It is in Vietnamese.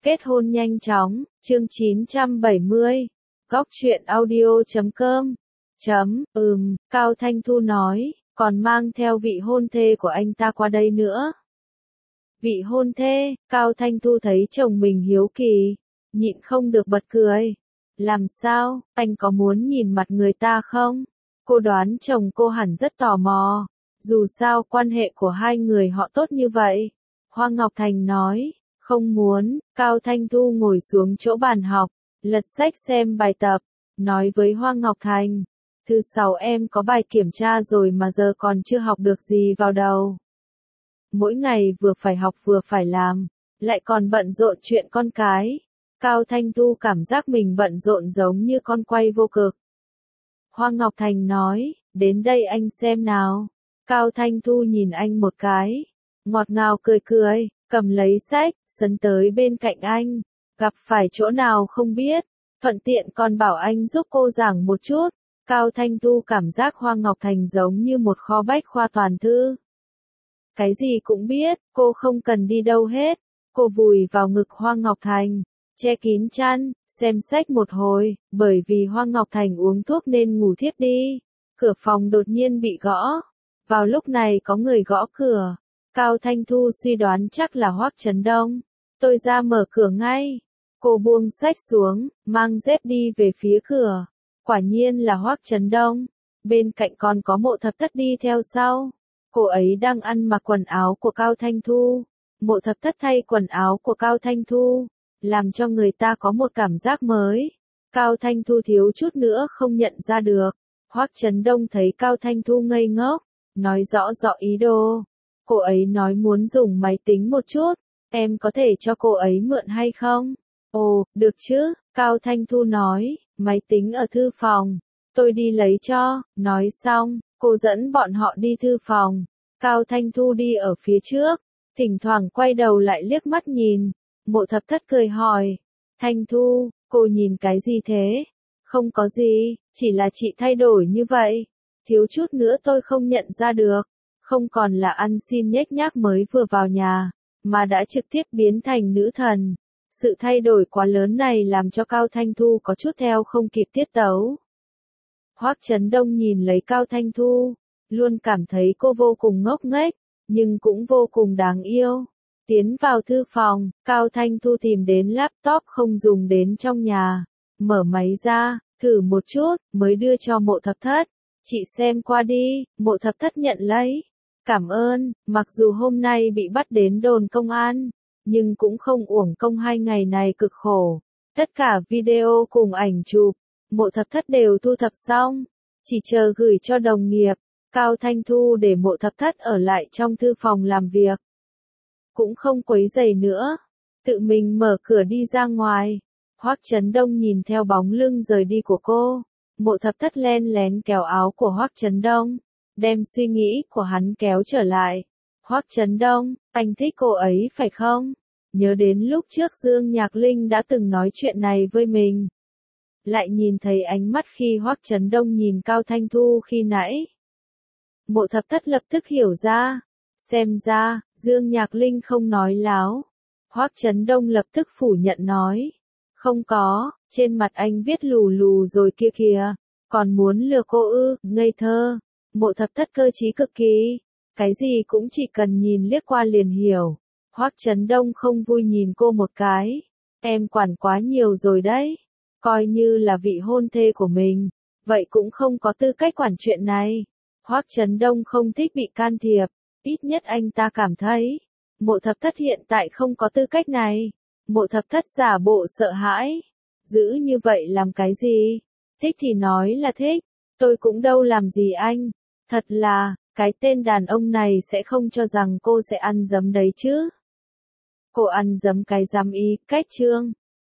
Kết hôn nhanh chóng, chương 970. Góc truyện audio.com. Cao Thanh Thu nói, còn mang theo vị hôn thê của anh ta qua đây nữa. Vị hôn thê, Cao Thanh Thu thấy chồng mình hiếu kỳ, nhịn không được bật cười. Làm sao, anh có muốn nhìn mặt người ta không? Cô đoán chồng cô hẳn rất tò mò, dù sao quan hệ của hai người họ tốt như vậy. Hoa Ngọc Thành nói, không muốn. Cao Thanh Thu ngồi xuống chỗ bàn học, lật sách xem bài tập, nói với Hoa Ngọc Thành, thứ 6 em có bài kiểm tra rồi mà giờ còn chưa học được gì vào đầu. Mỗi ngày vừa phải học vừa phải làm, lại còn bận rộn chuyện con cái. Cao Thanh Thu cảm giác mình bận rộn giống như con quay vô cực. Hoa Ngọc Thành nói, đến đây anh xem nào. Cao Thanh Thu nhìn anh một cái, ngọt ngào cười cười, cầm lấy sách, sấn tới bên cạnh anh. Gặp phải chỗ nào không biết, thuận tiện còn bảo anh giúp cô giảng một chút. Cao Thanh Thu cảm giác Hoa Ngọc Thành giống như một kho bách khoa toàn thư. Cái gì cũng biết, cô không cần đi đâu hết. Cô vùi vào ngực Hoa Ngọc Thành, che kín chăn, xem sách một hồi, bởi vì Hoa Ngọc Thành uống thuốc nên ngủ thiếp đi. Cửa phòng đột nhiên bị gõ. Vào lúc này có người gõ cửa. Cao Thanh Thu suy đoán chắc là Hoắc Chấn Đông. Tôi ra mở cửa ngay. Cô buông sách xuống, mang dép đi về phía cửa. Quả nhiên là Hoắc Chấn Đông. Bên cạnh còn có Mộ Thập Thất đi theo sau. Cô ấy đang ăn mặc quần áo của Cao Thanh Thu. Mộ Thập Thất thay quần áo của Cao Thanh Thu, làm cho người ta có một cảm giác mới. Cao Thanh Thu thiếu chút nữa không nhận ra được. Hoắc Chấn Đông thấy Cao Thanh Thu ngây ngốc, nói rõ ý đồ. Cô ấy nói muốn dùng máy tính một chút, em có thể cho cô ấy mượn hay không? Ồ, được chứ, Cao Thanh Thu nói, máy tính ở thư phòng, tôi đi lấy cho. Nói xong, cô dẫn bọn họ đi thư phòng. Cao Thanh Thu đi ở phía trước, thỉnh thoảng quay đầu lại liếc mắt nhìn. Mộ Thập Thất cười hỏi, Thanh Thu, cô nhìn cái gì thế? Không có gì, chỉ là chị thay đổi như vậy. Thiếu chút nữa tôi không nhận ra được. Không còn là ăn xin nhếch nhác mới vừa vào nhà, mà đã trực tiếp biến thành nữ thần. Sự thay đổi quá lớn này làm cho Cao Thanh Thu có chút theo không kịp tiết tấu. Hoắc Chấn Đông nhìn lấy Cao Thanh Thu, luôn cảm thấy cô vô cùng ngốc nghếch, nhưng cũng vô cùng đáng yêu. Tiến vào thư phòng, Cao Thanh Thu tìm đến laptop không dùng đến trong nhà, mở máy ra, thử một chút, mới đưa cho Mộ Thập Thất. Chị xem qua đi. Mộ Thập Thất nhận lấy. Cảm ơn, mặc dù hôm nay bị bắt đến đồn công an, nhưng cũng không uổng công 2 ngày này cực khổ. Tất cả video cùng ảnh chụp, Mộ Thập Thất đều thu thập xong, chỉ chờ gửi cho đồng nghiệp. Cao Thanh Thu để Mộ Thập Thất ở lại trong thư phòng làm việc, cũng không quấy rầy nữa, tự mình mở cửa đi ra ngoài. Hoắc Chấn Đông nhìn theo bóng lưng rời đi của cô, Mộ Thập Thất len lén kéo áo của Hoắc Chấn Đông, đem suy nghĩ của hắn kéo trở lại. Hoắc Chấn Đông, anh thích cô ấy phải không? Nhớ đến lúc trước Dương Nhạc Linh đã từng nói chuyện này với mình. Lại nhìn thấy ánh mắt khi Hoắc Chấn Đông nhìn Cao Thanh Thu khi nãy. Mộ Thập Thất lập tức hiểu ra. Xem ra, Dương Nhạc Linh không nói láo. Hoắc Chấn Đông lập tức phủ nhận nói. Không có, trên mặt anh viết lù lù rồi kia kìa. Còn muốn lừa cô ư, ngây thơ. Mộ Thập Thất cơ trí cực kỳ. Cái gì cũng chỉ cần nhìn liếc qua liền hiểu. Hoắc Chấn Đông không vui nhìn cô một cái. Em quản quá nhiều rồi đấy. Coi như là vị hôn thê của mình, vậy cũng không có tư cách quản chuyện này. Hoắc Chấn Đông không thích bị can thiệp. Ít nhất anh ta cảm thấy, Mộ Thập Thất hiện tại không có tư cách này. Mộ Thập Thất giả bộ sợ hãi. Giữ như vậy làm cái gì? Thích thì nói là thích. Tôi cũng đâu làm gì anh. Thật là, cái tên đàn ông này sẽ không cho rằng cô sẽ ăn dấm đấy chứ. Cô ăn dấm cái dám ý, cách chương.